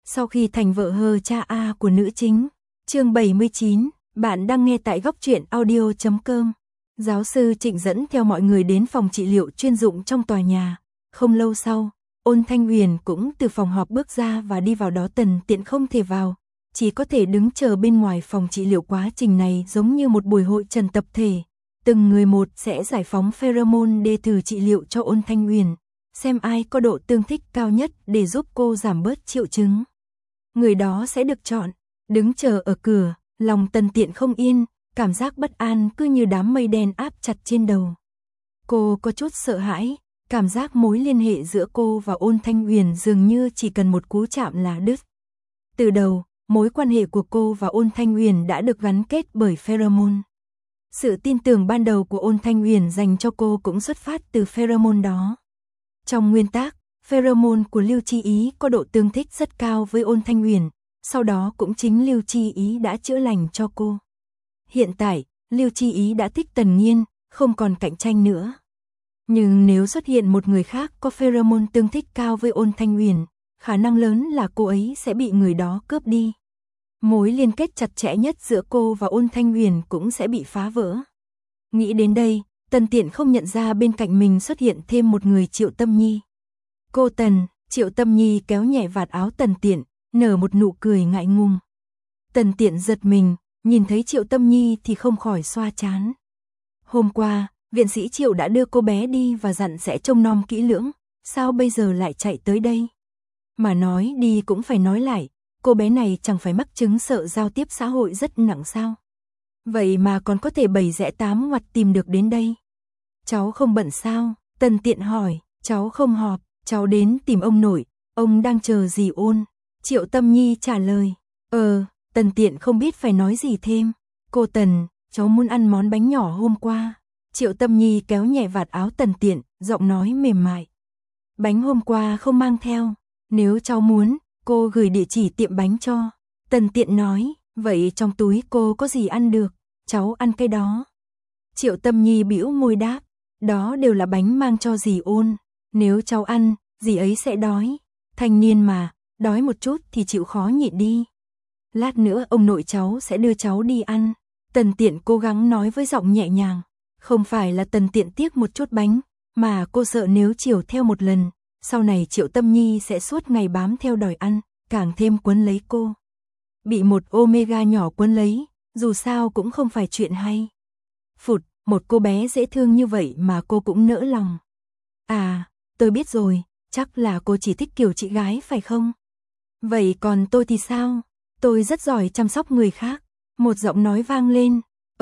Sau khi thành vợ hờ cha A của nữ chính. Chương 79, bạn đang nghe tại góc truyện audio.com. Giáo sư Trịnh dẫn theo mọi người đến phòng trị liệu chuyên dụng trong tòa nhà. Không lâu sau, Ôn Thanh Huyền cũng từ phòng họp bước ra và đi vào đó. Tần Tiện không thể vào, chỉ có thể đứng chờ bên ngoài phòng trị liệu. Quá trình này giống như một buổi hội trần tập thể. Từng người một sẽ giải phóng pheromone để thử trị liệu cho Ôn Thanh Huyền, xem ai có độ tương thích cao nhất để giúp cô giảm bớt triệu chứng. Người đó sẽ được chọn. Đứng chờ ở cửa, lòng Tần Tiện không yên, cảm giác bất an cứ như đám mây đen áp chặt trên đầu. Cô có chút sợ hãi, cảm giác mối liên hệ giữa cô và Ôn Thanh Huyền dường như chỉ cần một cú chạm là đứt. Từ đầu, mối quan hệ của cô và Ôn Thanh Huyền đã được gắn kết bởi pheromone. Sự tin tưởng ban đầu của Ôn Thanh Huyền dành cho cô cũng xuất phát từ pheromone đó. Trong nguyên tắc, pheromone của Lưu Chi Ý có độ tương thích rất cao với Ôn Thanh Huyền, sau đó cũng chính Lưu Chi Ý đã chữa lành cho cô. Hiện tại, Lưu Chi Ý đã thích Tần Nhiên, không còn cạnh tranh nữa. Nhưng nếu xuất hiện một người khác có pheromone tương thích cao với Ôn Thanh Huyền, khả năng lớn là cô ấy sẽ bị người đó cướp đi. Mối liên kết chặt chẽ nhất giữa cô và Ôn Thanh Huyền cũng sẽ bị phá vỡ. Nghĩ đến đây, Tần Tiện không nhận ra bên cạnh mình xuất hiện thêm một người. Triệu Tâm Nhi. Cô Tần. Triệu Tâm Nhi kéo nhẹ vạt áo Tần Tiện, nở một nụ cười ngại ngùng. Tần Tiện giật mình, nhìn thấy Triệu Tâm Nhi thì không khỏi xoa trán. Hôm qua, viện sĩ Triệu đã đưa cô bé đi và dặn sẽ trông nom kỹ lưỡng, sao bây giờ lại chạy tới đây? Mà nói đi cũng phải nói lại, cô bé này chẳng phải mắc chứng sợ giao tiếp xã hội rất nặng sao? Vậy mà còn có thể bày rẽ tám ngoặt tìm được đến đây. Cháu không bận sao? Tần Tiện hỏi. Cháu không họp, cháu đến tìm ông nội, ông đang chờ dì Ôn. Triệu Tâm Nhi trả lời. Tần Tiện không biết phải nói gì thêm. Cô Tần, cháu muốn ăn món bánh nhỏ hôm qua. Triệu Tâm Nhi kéo nhẹ vạt áo Tần Tiện, giọng nói mềm mại. Bánh hôm qua không mang theo, nếu cháu muốn, cô gửi địa chỉ tiệm bánh cho. Tần Tiện nói, vậy trong túi cô có gì ăn được, cháu ăn cái đó. Triệu Tâm Nhi bĩu môi đáp, đó đều là bánh mang cho dì Ôn, nếu cháu ăn, dì ấy sẽ đói. Thanh niên mà, đói một chút thì chịu khó nhịn đi. Lát nữa ông nội cháu sẽ đưa cháu đi ăn. Tần Tiện cố gắng nói với giọng nhẹ nhàng. Không phải là Tần Tiện tiếc một chút bánh, mà cô sợ nếu chiều theo một lần, sau này Triệu Tâm Nhi sẽ suốt ngày bám theo đòi ăn, càng thêm quấn lấy cô. Bị một omega nhỏ quấn lấy, dù sao cũng không phải chuyện hay. Phụt, một cô bé dễ thương như vậy mà cô cũng nỡ lòng. À, tôi biết rồi, chắc là cô chỉ thích kiểu chị gái phải không? Vậy còn tôi thì sao? Tôi rất giỏi chăm sóc người khác. Một giọng nói vang lên.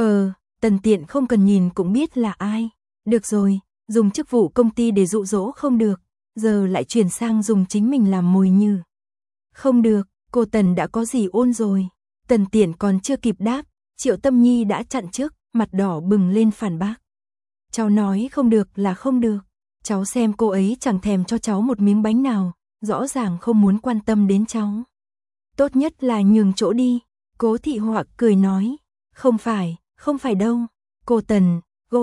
Tần Tiện không cần nhìn cũng biết là ai. Được rồi, dùng chức vụ công ty để dụ dỗ không được, giờ lại chuyển sang dùng chính mình làm mồi nhử. Không được, cô Tần đã có dì Ôn rồi. Tần Tiện còn chưa kịp đáp, Triệu Tâm Nhi đã chặn trước, mặt đỏ bừng lên phản bác. Cháu nói không được là không được. Cháu xem cô ấy chẳng thèm cho cháu một miếng bánh nào, rõ ràng không muốn quan tâm đến cháu. Tốt nhất là nhường chỗ đi. Cố Thị Họa cười nói. Không phải đâu. Cô Tần,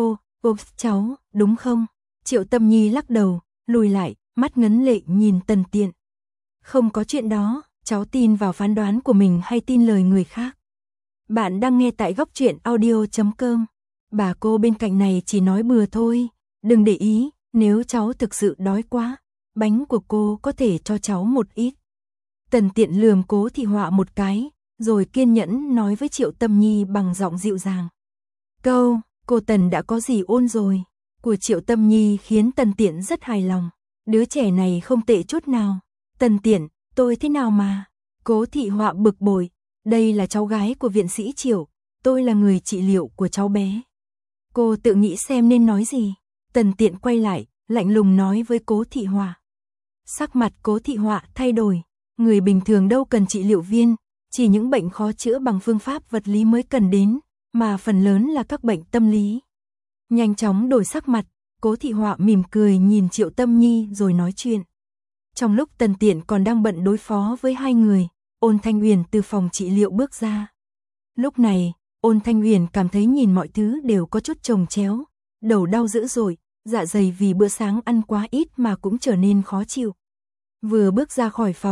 cháu, đúng không? Triệu Tâm Nhi lắc đầu, lùi lại, mắt ngấn lệ nhìn Tần Tiện. Không có chuyện đó, cháu tin vào phán đoán của mình hay tin lời người khác? Bạn đang nghe tại góc truyện audio.com. Bà cô bên cạnh này chỉ nói bừa thôi, đừng để ý, nếu cháu thực sự đói quá, bánh của cô có thể cho cháu một ít. Tần Tiện lườm Cố Thị Họa một cái, rồi kiên nhẫn nói với Triệu Tâm Nhi bằng giọng dịu dàng. Câu, cô Tần đã có dì Ôn rồi, của Triệu Tâm Nhi khiến Tần Tiện rất hài lòng. Đứa trẻ này không tệ chút nào. Tần Tiện, tôi thế nào mà? Cố Thị Họa bực bội, đây là cháu gái của viện sĩ Triệu, tôi là người trị liệu của cháu bé. Cô tự nghĩ xem nên nói gì. Tần Tiện quay lại, lạnh lùng nói với Cố Thị Họa. Sắc mặt Cố Thị Họa thay đổi, người bình thường đâu cần trị liệu viên, chỉ những bệnh khó chữa bằng phương pháp vật lý mới cần đến, mà phần lớn là các bệnh tâm lý. Nhanh chóng đổi sắc mặt, Cố Thị Họa mỉm cười nhìn Triệu Tâm Nhi rồi nói chuyện. Trong lúc Tần Tiện còn đang bận đối phó với hai người, Ôn Thanh Huyền từ phòng trị liệu bước ra. Lúc này, Ôn Thanh Huyền cảm thấy nhìn mọi thứ đều có chút chồng chéo, đầu đau dữ dội, dạ dày vì bữa sáng ăn quá ít mà cũng trở nên khó chịu. Vừa bước ra khỏi phòng,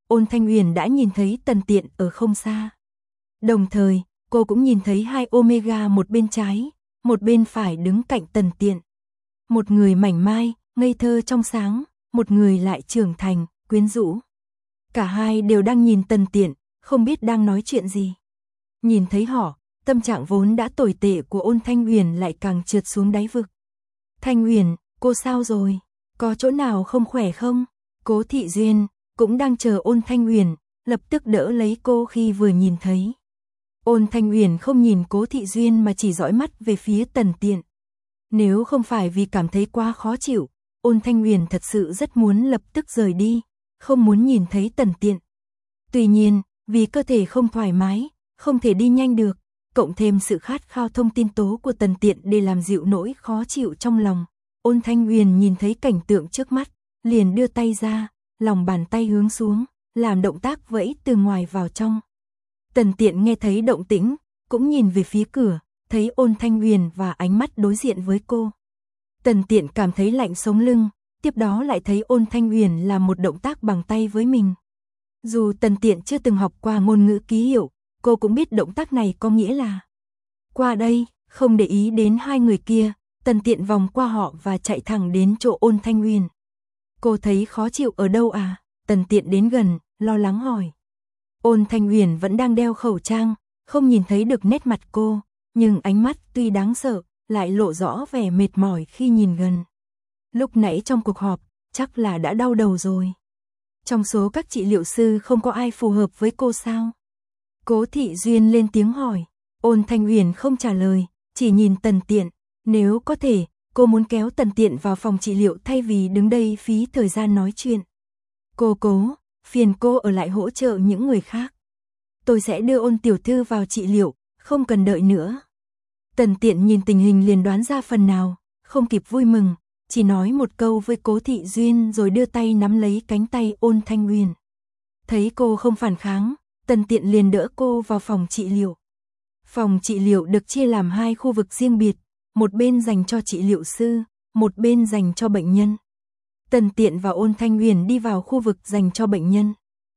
Ôn Thanh Huyền đã nhìn thấy Tần Tiện ở không xa. Đồng thời, cô cũng nhìn thấy hai Omega một bên trái, một bên phải đứng cạnh Tần Tiện. Một người mảnh mai, ngây thơ trong sáng, một người lại trưởng thành, quyến rũ. Cả hai đều đang nhìn Tần Tiện, không biết đang nói chuyện gì. Nhìn thấy họ, tâm trạng vốn đã tồi tệ của Ôn Thanh Huyền lại càng trượt xuống đáy vực. Thanh Huyền, cô sao rồi? Có chỗ nào không khỏe không? Cố Thị Duyên cũng đang chờ Ôn Thanh Huyền, lập tức đỡ lấy cô khi vừa nhìn thấy. Ôn Thanh Huyền không nhìn Cố Thị Duyên mà chỉ dõi mắt về phía Tần Tiện. Nếu không phải vì cảm thấy quá khó chịu, Ôn Thanh Huyền thật sự rất muốn lập tức rời đi, không muốn nhìn thấy Tần Tiện. Tuy nhiên, vì cơ thể không thoải mái, không thể đi nhanh được, cộng thêm sự khát khao thông tin tố của Tần Tiện để làm dịu nỗi khó chịu trong lòng. Ôn Thanh Huyền nhìn thấy cảnh tượng trước mắt, liền đưa tay ra, lòng bàn tay hướng xuống, làm động tác vẫy từ ngoài vào trong. Tần Tiện nghe thấy động tĩnh, cũng nhìn về phía cửa, thấy Ôn Thanh Huyền và ánh mắt đối diện với cô. Tần Tiện cảm thấy lạnh sống lưng, tiếp đó lại thấy Ôn Thanh Huyền làm một động tác bằng tay với mình. Dù Tần Tiện chưa từng học qua ngôn ngữ ký hiệu, cô cũng biết động tác này có nghĩa là qua đây. Không để ý đến hai người kia, Tần Tiện vòng qua họ và chạy thẳng đến chỗ Ôn Thanh Huyền. Cô thấy khó chịu ở đâu à? Tần Tiện đến gần, lo lắng hỏi. Ôn Thanh Huyền vẫn đang đeo khẩu trang, không nhìn thấy được nét mặt cô, nhưng ánh mắt tuy đáng sợ, lại lộ rõ vẻ mệt mỏi khi nhìn gần. Lúc nãy trong cuộc họp, chắc là đã đau đầu rồi. Trong số các trị liệu sư không có ai phù hợp với cô sao? Cố Thị Duyên lên tiếng hỏi. Ôn Thanh Huyền không trả lời, chỉ nhìn Tần Tiện. Nếu có thể, cô muốn kéo Tần Tiện vào phòng trị liệu thay vì đứng đây phí thời gian nói chuyện. Cố, phiền cô ở lại hỗ trợ những người khác. Tôi sẽ đưa Ôn tiểu thư vào trị liệu, không cần đợi nữa. Tần Tiện nhìn tình hình liền đoán ra phần nào, không kịp vui mừng, chỉ nói một câu với Cố Thị Duyên rồi đưa tay nắm lấy cánh tay Ôn Thanh Huyền. Thấy cô không phản kháng, Tần Tiện liền đỡ cô vào phòng trị liệu. Phòng trị liệu được chia làm hai khu vực riêng biệt, một bên dành cho trị liệu sư, một bên dành cho bệnh nhân. Tần Tiện và Ôn Thanh Huyền đi vào khu vực dành cho bệnh nhân.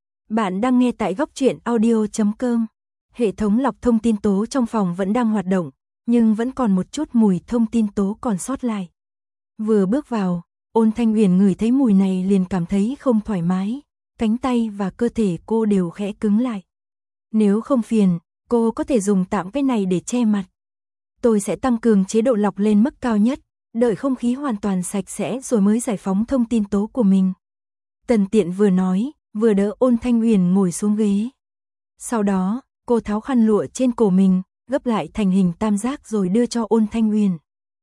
Bạn đang nghe tại Góc Truyện Audio.com. Hệ thống lọc thông tin tố trong phòng vẫn đang hoạt động, nhưng vẫn còn một chút mùi thông tin tố còn sót lại. Vừa bước vào, Ôn Thanh Huyền ngửi thấy mùi này liền cảm thấy không thoải mái, cánh tay và cơ thể cô đều khẽ cứng lại. Nếu không phiền, cô có thể dùng tạm cái này để che mặt. Tôi sẽ tăng cường chế độ lọc lên mức cao nhất, đợi không khí hoàn toàn sạch sẽ rồi mới giải phóng thông tin tố của mình. Tần Tiện vừa nói, vừa đỡ Ôn Thanh Huyền ngồi xuống ghế. Sau đó, cô tháo khăn lụa trên cổ mình, gấp lại thành hình tam giác rồi đưa cho Ôn Thanh Huyền.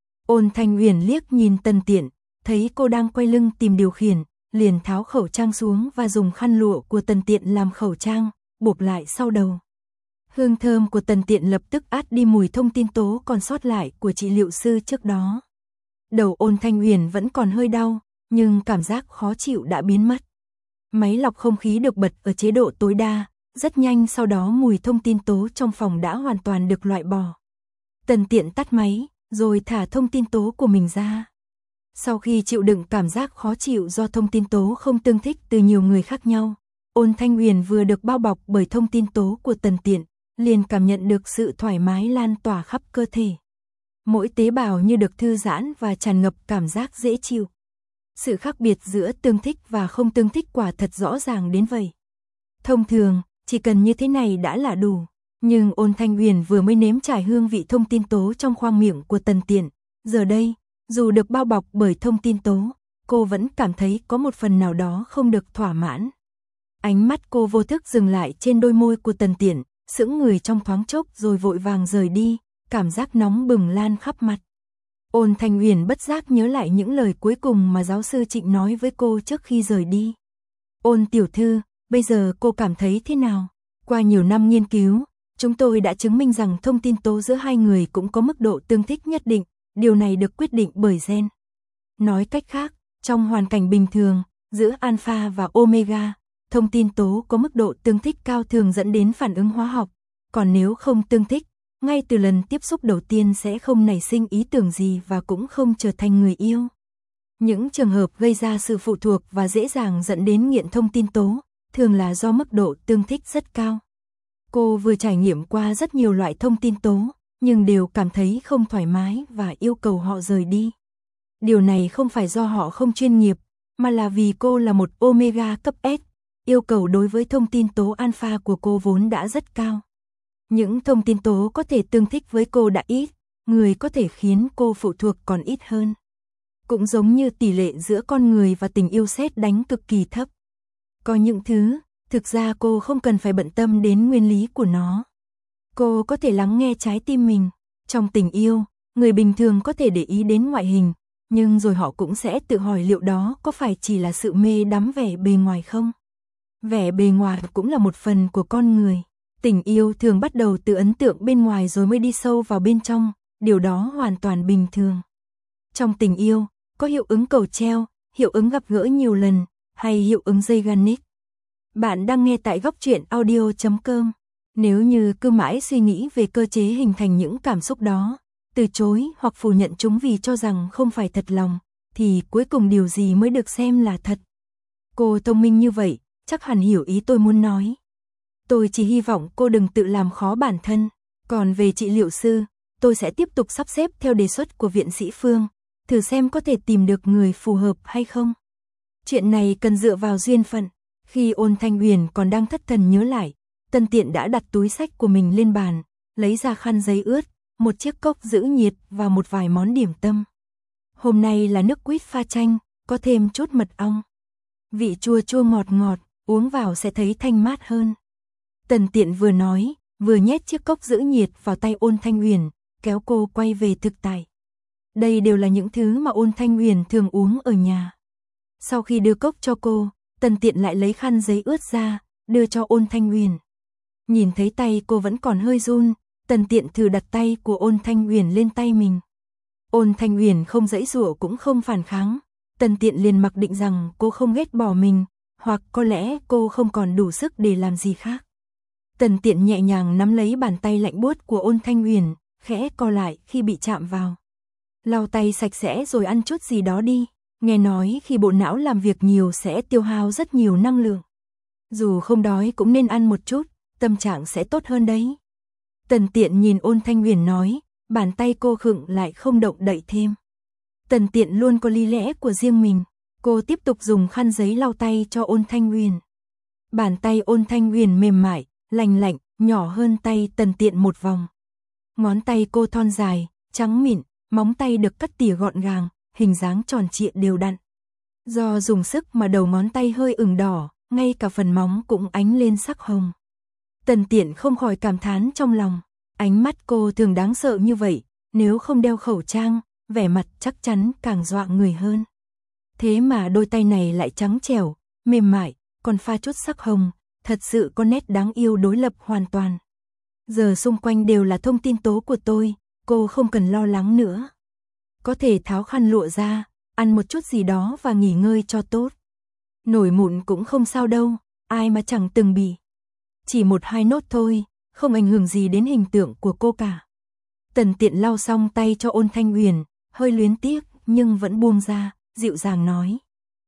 Ôn Thanh Huyền liếc nhìn Tần Tiện, thấy cô đang quay lưng tìm điều khiển, liền tháo khẩu trang xuống và dùng khăn lụa của Tần Tiện làm khẩu trang, buộc lại sau đầu. Hương thơm của Tần Tiện lập tức át đi mùi thông tin tố còn sót lại của trị liệu sư trước đó. Đầu Ôn Thanh Huyền vẫn còn hơi đau, nhưng cảm giác khó chịu đã biến mất. Máy lọc không khí được bật ở chế độ tối đa, rất nhanh sau đó mùi thông tin tố trong phòng đã hoàn toàn được loại bỏ. Tần Tiện tắt máy, rồi thả thông tin tố của mình ra. Sau khi chịu đựng cảm giác khó chịu do thông tin tố không tương thích từ nhiều người khác nhau, Ôn Thanh Huyền vừa được bao bọc bởi thông tin tố của Tần Tiện, liền cảm nhận được sự thoải mái lan tỏa khắp cơ thể. Mỗi tế bào như được thư giãn và tràn ngập cảm giác dễ chịu. Sự khác biệt giữa tương thích và không tương thích quả thật rõ ràng đến vậy. Thông thường, chỉ cần như thế này đã là đủ. Nhưng Ôn Thanh Huyền vừa mới nếm trải hương vị thông tin tố trong khoang miệng của Tần Tiện. Giờ đây, dù được bao bọc bởi thông tin tố, cô vẫn cảm thấy có một phần nào đó không được thỏa mãn. Ánh mắt cô vô thức dừng lại trên đôi môi của Tần Tiện, sững người trong thoáng chốc rồi vội vàng rời đi, cảm giác nóng bừng lan khắp mặt. Ôn Thanh Huyền bất giác nhớ lại những lời cuối cùng mà giáo sư Trịnh nói với cô trước khi rời đi. Ôn tiểu thư, bây giờ cô cảm thấy thế nào? Qua nhiều năm nghiên cứu, chúng tôi đã chứng minh rằng thông tin tố giữa hai người cũng có mức độ tương thích nhất định, điều này được quyết định bởi gen. Nói cách khác, trong hoàn cảnh bình thường, giữa alpha và omega, thông tin tố có mức độ tương thích cao thường dẫn đến phản ứng hóa học, còn nếu không tương thích, ngay từ lần tiếp xúc đầu tiên sẽ không nảy sinh ý tưởng gì và cũng không trở thành người yêu. Những trường hợp gây ra sự phụ thuộc và dễ dàng dẫn đến nghiện thông tin tố, thường là do mức độ tương thích rất cao. Cô vừa trải nghiệm qua rất nhiều loại thông tin tố, nhưng đều cảm thấy không thoải mái và yêu cầu họ rời đi. Điều này không phải do họ không chuyên nghiệp, mà là vì cô là một Omega cấp S, yêu cầu đối với thông tin tố alpha của cô vốn đã rất cao. Những thông tin tố có thể tương thích với cô đã ít, người có thể khiến cô phụ thuộc còn ít hơn. Cũng giống như tỷ lệ giữa con người và tình yêu sét đánh cực kỳ thấp. Có những thứ, thực ra cô không cần phải bận tâm đến nguyên lý của nó. Cô có thể lắng nghe trái tim mình. Trong tình yêu, người bình thường có thể để ý đến ngoại hình, nhưng rồi họ cũng sẽ tự hỏi liệu đó có phải chỉ là sự mê đắm vẻ bề ngoài không? Vẻ bề ngoài cũng là một phần của con người. Tình yêu thường bắt đầu từ ấn tượng bên ngoài rồi mới đi sâu vào bên trong, điều đó hoàn toàn bình thường. Trong tình yêu, có hiệu ứng cầu treo, hiệu ứng gặp gỡ nhiều lần, hay hiệu ứng Zeigarnik. Bạn đang nghe tại góc truyện audio.com. Nếu như cứ mãi suy nghĩ về cơ chế hình thành những cảm xúc đó, từ chối hoặc phủ nhận chúng vì cho rằng không phải thật lòng, thì cuối cùng điều gì mới được xem là thật? Cô thông minh như vậy, chắc hẳn hiểu ý tôi muốn nói. Tôi chỉ hy vọng cô đừng tự làm khó bản thân. Còn về trị liệu sư, tôi sẽ tiếp tục sắp xếp theo đề xuất của viện sĩ Phương, thử xem có thể tìm được người phù hợp hay không. Chuyện này cần dựa vào duyên phận. Khi Ôn Thanh Huyền còn đang thất thần nhớ lại, Tần Tiện đã đặt túi sách của mình lên bàn, lấy ra khăn giấy ướt, một chiếc cốc giữ nhiệt và một vài món điểm tâm. Hôm nay là nước quýt pha chanh, có thêm chút mật ong. Vị chua chua ngọt ngọt, uống vào sẽ thấy thanh mát hơn. Tần Tiện vừa nói, vừa nhét chiếc cốc giữ nhiệt vào tay Ôn Thanh Huyền, kéo cô quay về thực tại. Đây đều là những thứ mà Ôn Thanh Huyền thường uống ở nhà. Sau khi đưa cốc cho cô, Tần Tiện lại lấy khăn giấy ướt ra, đưa cho Ôn Thanh Huyền. Nhìn thấy tay cô vẫn còn hơi run, Tần Tiện thử đặt tay của Ôn Thanh Huyền lên tay mình. Ôn Thanh Huyền không giãy giụa cũng không phản kháng. Tần Tiện liền mặc định rằng cô không ghét bỏ mình, hoặc có lẽ cô không còn đủ sức để làm gì khác. Tần Tiện nhẹ nhàng nắm lấy bàn tay lạnh buốt của Ôn Thanh Huyền, khẽ co lại khi bị chạm vào. Lau tay sạch sẽ rồi ăn chút gì đó đi. Nghe nói khi bộ não làm việc nhiều sẽ tiêu hao rất nhiều năng lượng. Dù không đói cũng nên ăn một chút, tâm trạng sẽ tốt hơn đấy. Tần Tiện nhìn Ôn Thanh Huyền nói, bàn tay cô khựng lại không động đậy thêm. Tần Tiện luôn có lý lẽ của riêng mình. Cô tiếp tục dùng khăn giấy lau tay cho Ôn Thanh Huyền. Bàn tay Ôn Thanh Huyền mềm mại, lành lạnh, nhỏ hơn tay Tần Tiện một vòng. Ngón tay cô thon dài, trắng mịn, móng tay được cắt tỉa gọn gàng, hình dáng tròn trịa đều đặn. Do dùng sức mà đầu ngón tay hơi ửng đỏ, ngay cả phần móng cũng ánh lên sắc hồng. Tần Tiện không khỏi cảm thán trong lòng, ánh mắt cô thường đáng sợ như vậy, nếu không đeo khẩu trang, vẻ mặt chắc chắn càng dọa người hơn. Thế mà đôi tay này lại trắng trẻo, mềm mại, còn pha chút sắc hồng, thật sự có nét đáng yêu đối lập hoàn toàn. Giờ xung quanh đều là thông tin tố của tôi, cô không cần lo lắng nữa. Có thể tháo khăn lụa ra, ăn một chút gì đó và nghỉ ngơi cho tốt. Nổi mụn cũng không sao đâu, ai mà chẳng từng bị. Chỉ 1-2 nốt thôi, không ảnh hưởng gì đến hình tượng của cô cả. Tần Tiện lau xong tay cho Ôn Thanh Huyền, hơi luyến tiếc nhưng vẫn buông ra, dịu dàng nói.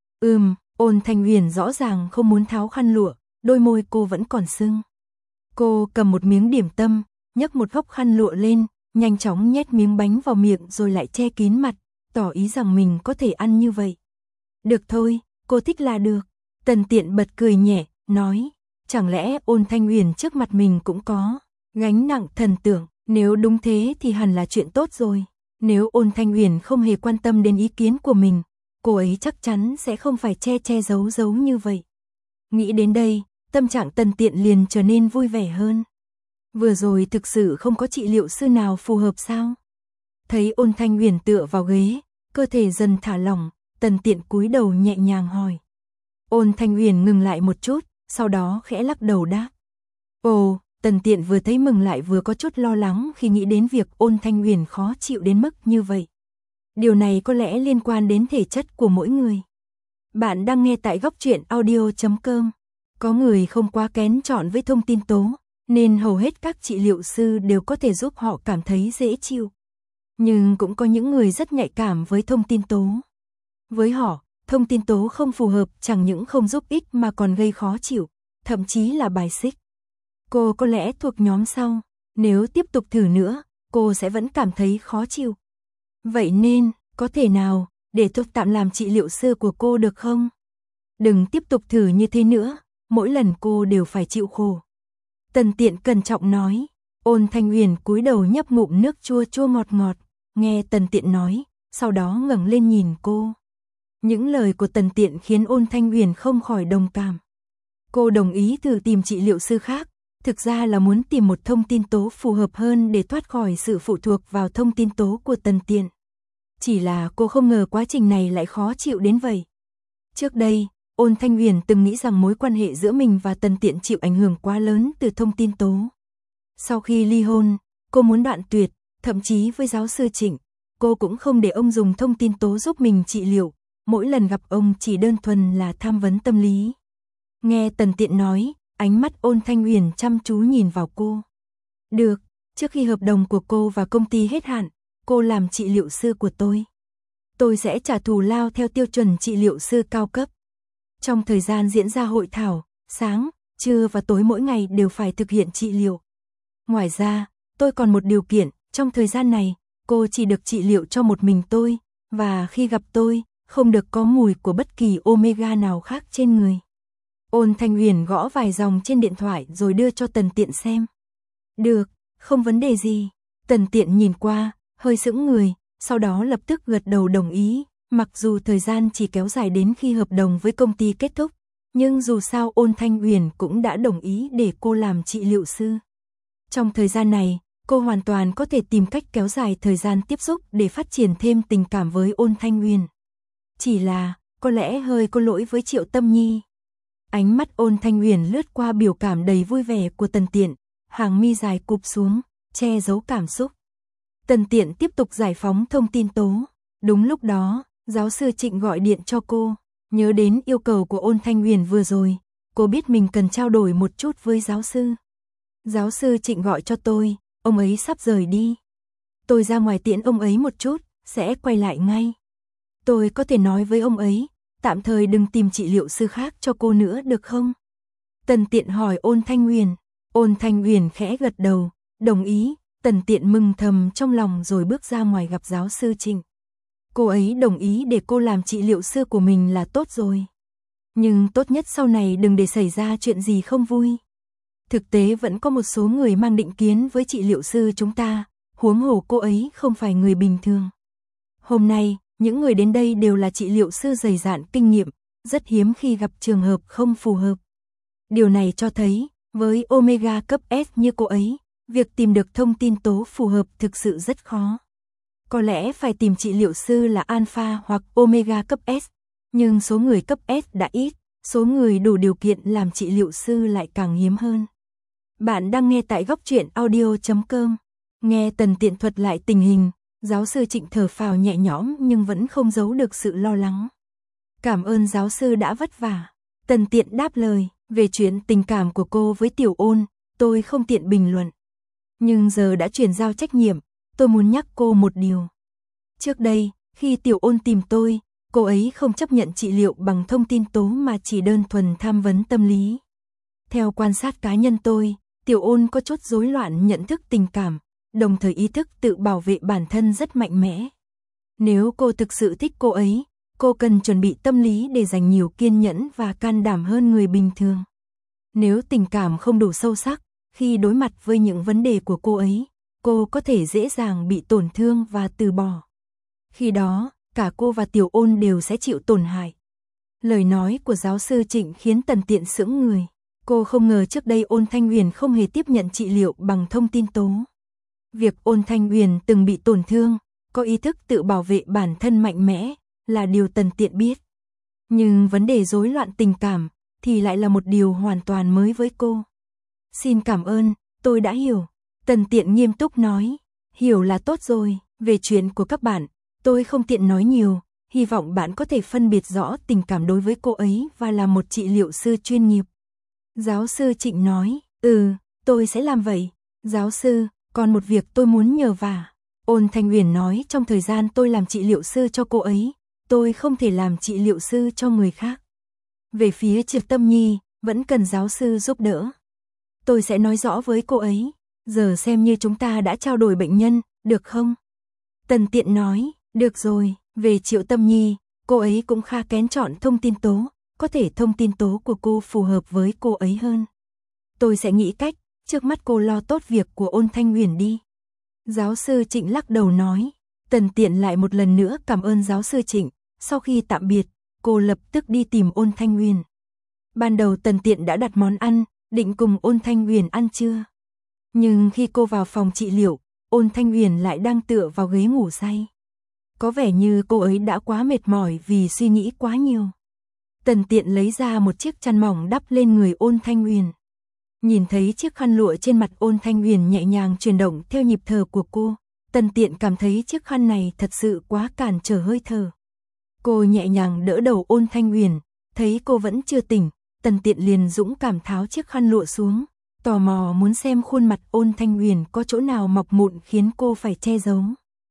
Ôn Thanh Huyền rõ ràng không muốn tháo khăn lụa, đôi môi cô vẫn còn sưng. Cô cầm một miếng điểm tâm, nhấc một góc khăn lụa lên, nhanh chóng nhét miếng bánh vào miệng rồi lại che kín mặt, tỏ ý rằng mình có thể ăn như vậy. Được thôi, cô thích là được. Tần Tiện bật cười nhẹ, nói, chẳng lẽ Ôn Thanh Huyền trước mặt mình cũng có gánh nặng thần tượng, nếu đúng thế thì hẳn là chuyện tốt rồi. Nếu Ôn Thanh Huyền không hề quan tâm đến ý kiến của mình, cô ấy chắc chắn sẽ không phải che giấu như vậy. Nghĩ đến đây, tâm trạng Tần Tiện liền trở nên vui vẻ hơn. Vừa rồi thực sự không có trị liệu sư nào phù hợp sao? Thấy Ôn Thanh Huyền tựa vào ghế, cơ thể dần thả lỏng, Tần Tiện cúi đầu nhẹ nhàng hỏi. Ôn Thanh Huyền ngừng lại một chút, sau đó khẽ lắc đầu đáp. Ồ, Tần Tiện vừa thấy mừng lại vừa có chút lo lắng khi nghĩ đến việc Ôn Thanh Huyền khó chịu đến mức như vậy. Điều này có lẽ liên quan đến thể chất của mỗi người. Bạn đang nghe tại góc truyện audio.com. Có người không quá kén chọn với thông tin tố, nên hầu hết các trị liệu sư đều có thể giúp họ cảm thấy dễ chịu. Nhưng cũng có những người rất nhạy cảm với thông tin tố. Với họ, thông tin tố không phù hợp chẳng những không giúp ích mà còn gây khó chịu, thậm chí là bài xích. Cô có lẽ thuộc nhóm sau, nếu tiếp tục thử nữa, cô sẽ vẫn cảm thấy khó chịu. Vậy nên, có thể nào, để tôi tạm làm trị liệu sư của cô được không? Đừng tiếp tục thử như thế nữa, mỗi lần cô đều phải chịu khổ. Tần Tiện cẩn trọng nói. Ôn Thanh Uyển cúi đầu nhấp ngụm nước chua chua ngọt ngọt, nghe Tần Tiện nói, sau đó ngẩng lên nhìn cô. Những lời của Tần Tiện khiến Ôn Thanh Uyển không khỏi đồng cảm. Cô đồng ý thử tìm trị liệu sư khác, thực ra là muốn tìm một thông tin tố phù hợp hơn để thoát khỏi sự phụ thuộc vào thông tin tố của Tần Tiện. Chỉ là cô không ngờ quá trình này lại khó chịu đến vậy. Trước đây, Ôn Thanh Uyển từng nghĩ rằng mối quan hệ giữa mình và Tần Tiện chịu ảnh hưởng quá lớn từ thông tin tố. Sau khi ly hôn, cô muốn đoạn tuyệt, thậm chí với giáo sư Trịnh, cô cũng không để ông dùng thông tin tố giúp mình trị liệu, mỗi lần gặp ông chỉ đơn thuần là tham vấn tâm lý. Nghe Tần Tiện nói, ánh mắt Ôn Thanh Uyển chăm chú nhìn vào cô. Được, trước khi hợp đồng của cô và công ty hết hạn, cô làm trị liệu sư của tôi. Tôi sẽ trả thù lao theo tiêu chuẩn trị liệu sư cao cấp. Trong thời gian diễn ra hội thảo, sáng, trưa và tối mỗi ngày đều phải thực hiện trị liệu. Ngoài ra, tôi còn một điều kiện, trong thời gian này, cô chỉ được trị liệu cho một mình tôi, và khi gặp tôi, không được có mùi của bất kỳ omega nào khác trên người. Ôn Thanh Uyển gõ vài dòng trên điện thoại rồi đưa cho Tần Tiện xem. Được, không vấn đề gì. Tần Tiện nhìn qua, hơi sững người, sau đó lập tức gật đầu đồng ý, mặc dù thời gian chỉ kéo dài đến khi hợp đồng với công ty kết thúc, nhưng dù sao Ôn Thanh Uyển cũng đã đồng ý để cô làm trị liệu sư. Trong thời gian này, cô hoàn toàn có thể tìm cách kéo dài thời gian tiếp xúc để phát triển thêm tình cảm với Ôn Thanh Uyển. Chỉ là, có lẽ hơi có lỗi với Triệu Tâm Nhi. Ánh mắt Ôn Thanh Uyển lướt qua biểu cảm đầy vui vẻ của Tần Tiện, hàng mi dài cụp xuống, che giấu cảm xúc. Tần Tiện tiếp tục giải phóng thông tin tố. Đúng lúc đó, giáo sư Trịnh gọi điện cho cô, nhớ đến yêu cầu của Ôn Thanh Uyển vừa rồi, cô biết mình cần trao đổi một chút với giáo sư. Giáo sư Trịnh gọi cho tôi, ông ấy sắp rời đi. Tôi ra ngoài tiễn ông ấy một chút, sẽ quay lại ngay. Tôi có thể nói với ông ấy, tạm thời đừng tìm trị liệu sư khác cho cô nữa được không? Tần Tiện hỏi Ôn Thanh Uyển. Ôn Thanh Uyển khẽ gật đầu, đồng ý. Tần Tiện mừng thầm trong lòng rồi bước ra ngoài gặp giáo sư Trịnh. Cô ấy đồng ý để cô làm trị liệu sư của mình là tốt rồi. Nhưng tốt nhất sau này đừng để xảy ra chuyện gì không vui. Thực tế vẫn có một số người mang định kiến với trị liệu sư chúng ta, huống hồ cô ấy không phải người bình thường. Hôm nay, những người đến đây đều là trị liệu sư dày dạn kinh nghiệm, rất hiếm khi gặp trường hợp không phù hợp. Điều này cho thấy, với omega cấp S như cô ấy, việc tìm được thông tin tố phù hợp thực sự rất khó. Có lẽ phải tìm trị liệu sư là alpha hoặc omega cấp S, nhưng số người cấp S đã ít, số người đủ điều kiện làm trị liệu sư lại càng hiếm hơn. Bạn đang nghe tại góc truyện audio.com. Nghe Tần Tiện thuật lại tình hình, giáo sư Trịnh thở phào nhẹ nhõm nhưng vẫn không giấu được sự lo lắng. Cảm ơn giáo sư đã vất vả. Tần Tiện đáp lời, về chuyện tình cảm của cô với Tiểu Ôn, tôi không tiện bình luận. Nhưng giờ đã chuyển giao trách nhiệm, tôi muốn nhắc cô một điều. Trước đây, khi Tiểu Ôn tìm tôi, cô ấy không chấp nhận trị liệu bằng thông tin tố mà chỉ đơn thuần tham vấn tâm lý. Theo quan sát cá nhân tôi, Tiểu Ôn có chút rối loạn nhận thức tình cảm, đồng thời ý thức tự bảo vệ bản thân rất mạnh mẽ. Nếu cô thực sự thích cô ấy, cô cần chuẩn bị tâm lý để dành nhiều kiên nhẫn và can đảm hơn người bình thường. Nếu tình cảm không đủ sâu sắc, khi đối mặt với những vấn đề của cô ấy, cô có thể dễ dàng bị tổn thương và từ bỏ. Khi đó, cả cô và Tiểu Ôn đều sẽ chịu tổn hại. Lời nói của giáo sư Trịnh khiến Tần Tiện sững người. Cô không ngờ trước đây Ôn Thanh Uyển không hề tiếp nhận trị liệu bằng thông tin tố. Việc Ôn Thanh Uyển từng bị tổn thương, có ý thức tự bảo vệ bản thân mạnh mẽ, là điều Tần Tiện biết. Nhưng vấn đề rối loạn tình cảm, thì lại là một điều hoàn toàn mới với cô. Xin cảm ơn, tôi đã hiểu. Tần Tiện nghiêm túc nói, hiểu là tốt rồi, về chuyện của các bạn, tôi không tiện nói nhiều, hy vọng bạn có thể phân biệt rõ tình cảm đối với cô ấy và là một trị liệu sư chuyên nghiệp. Giáo sư Trịnh nói, tôi sẽ làm vậy. Giáo sư, còn một việc tôi muốn nhờ vả. Ôn Thanh Uyển nói trong thời gian tôi làm trị liệu sư cho cô ấy, tôi không thể làm trị liệu sư cho người khác. Về phía Triệu Tâm Nhi, vẫn cần giáo sư giúp đỡ. Tôi sẽ nói rõ với cô ấy, giờ xem như chúng ta đã trao đổi bệnh nhân, được không? Tần Tiện nói, được rồi, về Triệu Tâm Nhi, cô ấy cũng khá kén chọn thông tin tố, có thể thông tin tố của cô phù hợp với cô ấy hơn. Tôi sẽ nghĩ cách, trước mắt cô lo tốt việc của Ôn Thanh Huyền đi. Giáo sư Trịnh lắc đầu nói, Tần Tiện lại một lần nữa cảm ơn giáo sư Trịnh, sau khi tạm biệt, cô lập tức đi tìm Ôn Thanh Huyền. Ban đầu Tần Tiện đã đặt món ăn, định cùng Ôn Thanh Huyền ăn trưa. Nhưng khi cô vào phòng trị liệu, Ôn Thanh Huyền lại đang tựa vào ghế ngủ say. Có vẻ như cô ấy đã quá mệt mỏi vì suy nghĩ quá nhiều. Tần Tiện lấy ra một chiếc chăn mỏng đắp lên người Ôn Thanh Huyền. Nhìn thấy chiếc khăn lụa trên mặt Ôn Thanh Huyền nhẹ nhàng chuyển động theo nhịp thở của cô, Tần Tiện cảm thấy chiếc khăn này thật sự quá cản trở hơi thở. Cô nhẹ nhàng đỡ đầu Ôn Thanh Huyền, thấy cô vẫn chưa tỉnh, Tần Tiện liền dũng cảm tháo chiếc khăn lụa xuống, tò mò muốn xem khuôn mặt Ôn Thanh Huyền có chỗ nào mọc mụn khiến cô phải che giấu.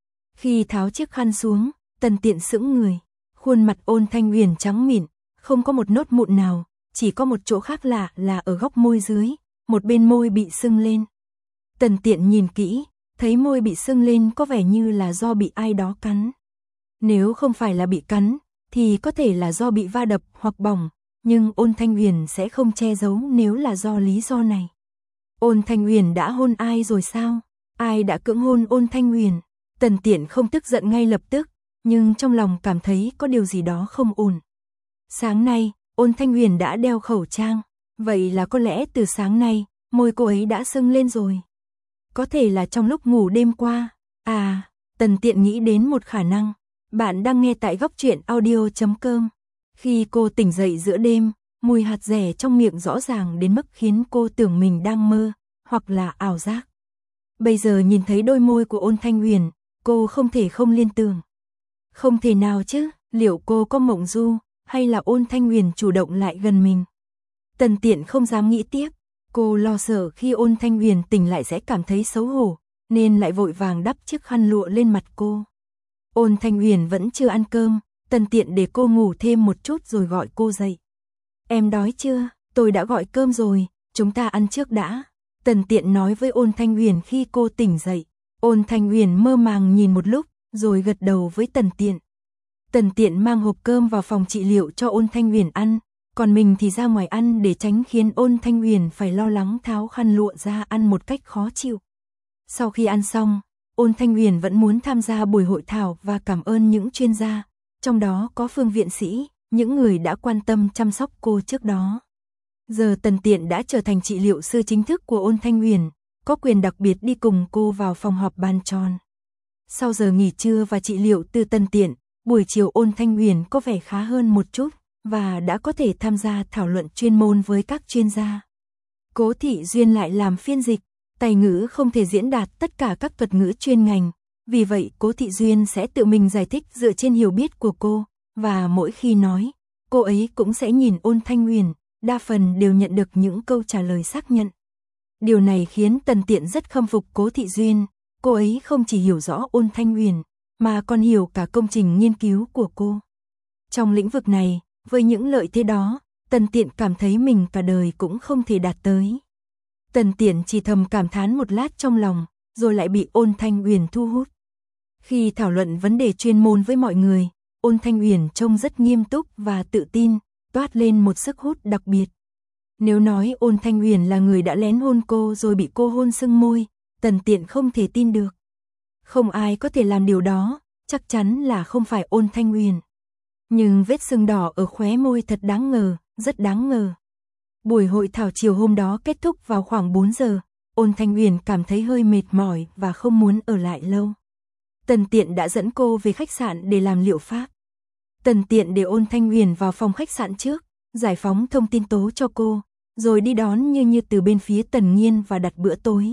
Khi tháo chiếc khăn xuống, Tần Tiện sững người, khuôn mặt Ôn Thanh Huyền trắng mịn, không có một nốt mụn nào, chỉ có một chỗ khác lạ là ở góc môi dưới, một bên môi bị sưng lên. Tần Tiện nhìn kỹ, thấy môi bị sưng lên có vẻ như là do bị ai đó cắn. Nếu không phải là bị cắn, thì có thể là do bị va đập hoặc bỏng, nhưng Ôn Thanh Huyền sẽ không che giấu nếu là do lý do này. Ôn Thanh Huyền đã hôn ai rồi sao? Ai đã cưỡng hôn Ôn Thanh Huyền? Tần Tiện không tức giận ngay lập tức, nhưng trong lòng cảm thấy có điều gì đó không ổn. Sáng nay, Ôn Thanh Huyền đã đeo khẩu trang, vậy là có lẽ từ sáng nay, môi cô ấy đã sưng lên rồi. Có thể là trong lúc ngủ đêm qua. À, Tần Tiện nghĩ đến một khả năng. Bạn đang nghe tại góc truyện audio.com. Khi cô tỉnh dậy giữa đêm, mùi hạt dẻ trong miệng rõ ràng đến mức khiến cô tưởng mình đang mơ, hoặc là ảo giác. Bây giờ nhìn thấy đôi môi của Ôn Thanh Huyền, cô không thể không liên tưởng. Không thể nào chứ, liệu cô có mộng du, hay là Ôn Thanh Huyền chủ động lại gần mình? Tần Tiện không dám nghĩ tiếp, cô lo sợ khi Ôn Thanh Huyền tỉnh lại sẽ cảm thấy xấu hổ, nên lại vội vàng đắp chiếc khăn lụa lên mặt cô. Ôn Thanh Huyền vẫn chưa ăn cơm, Tần Tiện để cô ngủ thêm một chút rồi gọi cô dậy. Em đói chưa? Tôi đã gọi cơm rồi, chúng ta ăn trước đã. Tần Tiện nói với Ôn Thanh Huyền khi cô tỉnh dậy. Ôn Thanh Huyền mơ màng nhìn một lúc, rồi gật đầu với Tần Tiện. Tần Tiện mang hộp cơm vào phòng trị liệu cho Ôn Thanh Huyền ăn, còn mình thì ra ngoài ăn để tránh khiến Ôn Thanh Huyền phải lo lắng tháo khăn lụa ra ăn một cách khó chịu. Sau khi ăn xong, Ôn Thanh Huyền vẫn muốn tham gia buổi hội thảo và cảm ơn những chuyên gia, trong đó có Phương viện sĩ, những người đã quan tâm chăm sóc cô trước đó. Giờ Tần Tiện đã trở thành trị liệu sư chính thức của Ôn Thanh Huyền, có quyền đặc biệt đi cùng cô vào phòng họp bàn tròn. Sau giờ nghỉ trưa và trị liệu từ Tần Tiện, buổi chiều Ôn Thanh Huyền có vẻ khá hơn một chút, và đã có thể tham gia thảo luận chuyên môn với các chuyên gia. Cố Thị Duyên lại làm phiên dịch, tài ngữ không thể diễn đạt tất cả các thuật ngữ chuyên ngành, vì vậy Cố Thị Duyên sẽ tự mình giải thích dựa trên hiểu biết của cô, và mỗi khi nói, cô ấy cũng sẽ nhìn Ôn Thanh Huyền, đa phần đều nhận được những câu trả lời xác nhận. Điều này khiến Tần Tiện rất khâm phục Cố Thị Duyên, cô ấy không chỉ hiểu rõ Ôn Thanh Huyền, mà còn hiểu cả công trình nghiên cứu của cô. Trong lĩnh vực này, với những lợi thế đó, Tần Tiện cảm thấy mình cả đời cũng không thể đạt tới. Tần Tiện chỉ thầm cảm thán một lát trong lòng, rồi lại bị Ôn Thanh Huyền thu hút. Khi thảo luận vấn đề chuyên môn với mọi người, Ôn Thanh Huyền trông rất nghiêm túc và tự tin, toát lên một sức hút đặc biệt. Nếu nói Ôn Thanh Huyền là người đã lén hôn cô rồi bị cô hôn sưng môi, Tần Tiện không thể tin được. Không ai có thể làm điều đó, chắc chắn là không phải Ôn Thanh Huyền. Nhưng vết sưng đỏ ở khóe môi thật đáng ngờ, rất đáng ngờ. Buổi hội thảo chiều hôm đó kết thúc vào khoảng 4 giờ, Ôn Thanh Huyền cảm thấy hơi mệt mỏi và không muốn ở lại lâu. Tần Tiện đã dẫn cô về khách sạn để làm liệu pháp. Tần Tiện để Ôn Thanh Huyền vào phòng khách sạn trước, giải phóng thông tin tố cho cô, rồi đi đón Như từ bên phía Tần Nghiên và đặt bữa tối.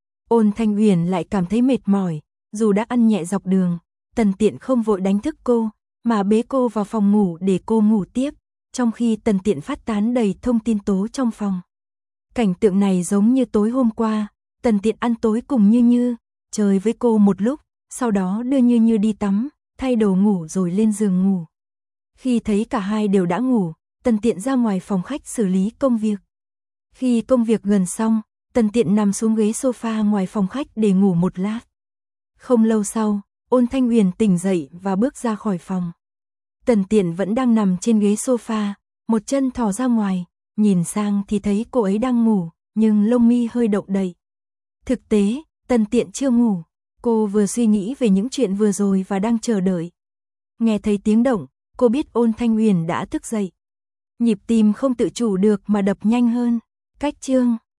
Ôn Thanh Huyền lại cảm thấy mệt mỏi, dù đã ăn nhẹ dọc đường, Tần Tiện không vội đánh thức cô, mà bế cô vào phòng ngủ để cô ngủ tiếp, trong khi Tần Tiện phát tán đầy thông tin tố trong phòng. Cảnh tượng này giống như tối hôm qua, Tần Tiện ăn tối cùng Như, chơi với cô một lúc, sau đó đưa Như đi tắm, thay đồ ngủ rồi lên giường ngủ. Khi thấy cả hai đều đã ngủ, Tần Tiện ra ngoài phòng khách xử lý công việc. Khi công việc gần xong, Tần Tiện nằm xuống ghế sofa ngoài phòng khách để ngủ một lát. Không lâu sau, Ôn Thanh Huyền tỉnh dậy và bước ra khỏi phòng. Tần Tiện vẫn đang nằm trên ghế sofa, một chân thò ra ngoài, nhìn sang thì thấy cô ấy đang ngủ, nhưng lông mi hơi động đậy. Thực tế, Tần Tiện chưa ngủ, cô vừa suy nghĩ về những chuyện vừa rồi và đang chờ đợi. Nghe thấy tiếng động, cô biết Ôn Thanh Huyền đã thức dậy. Nhịp tim không tự chủ được mà đập nhanh hơn. Cách chương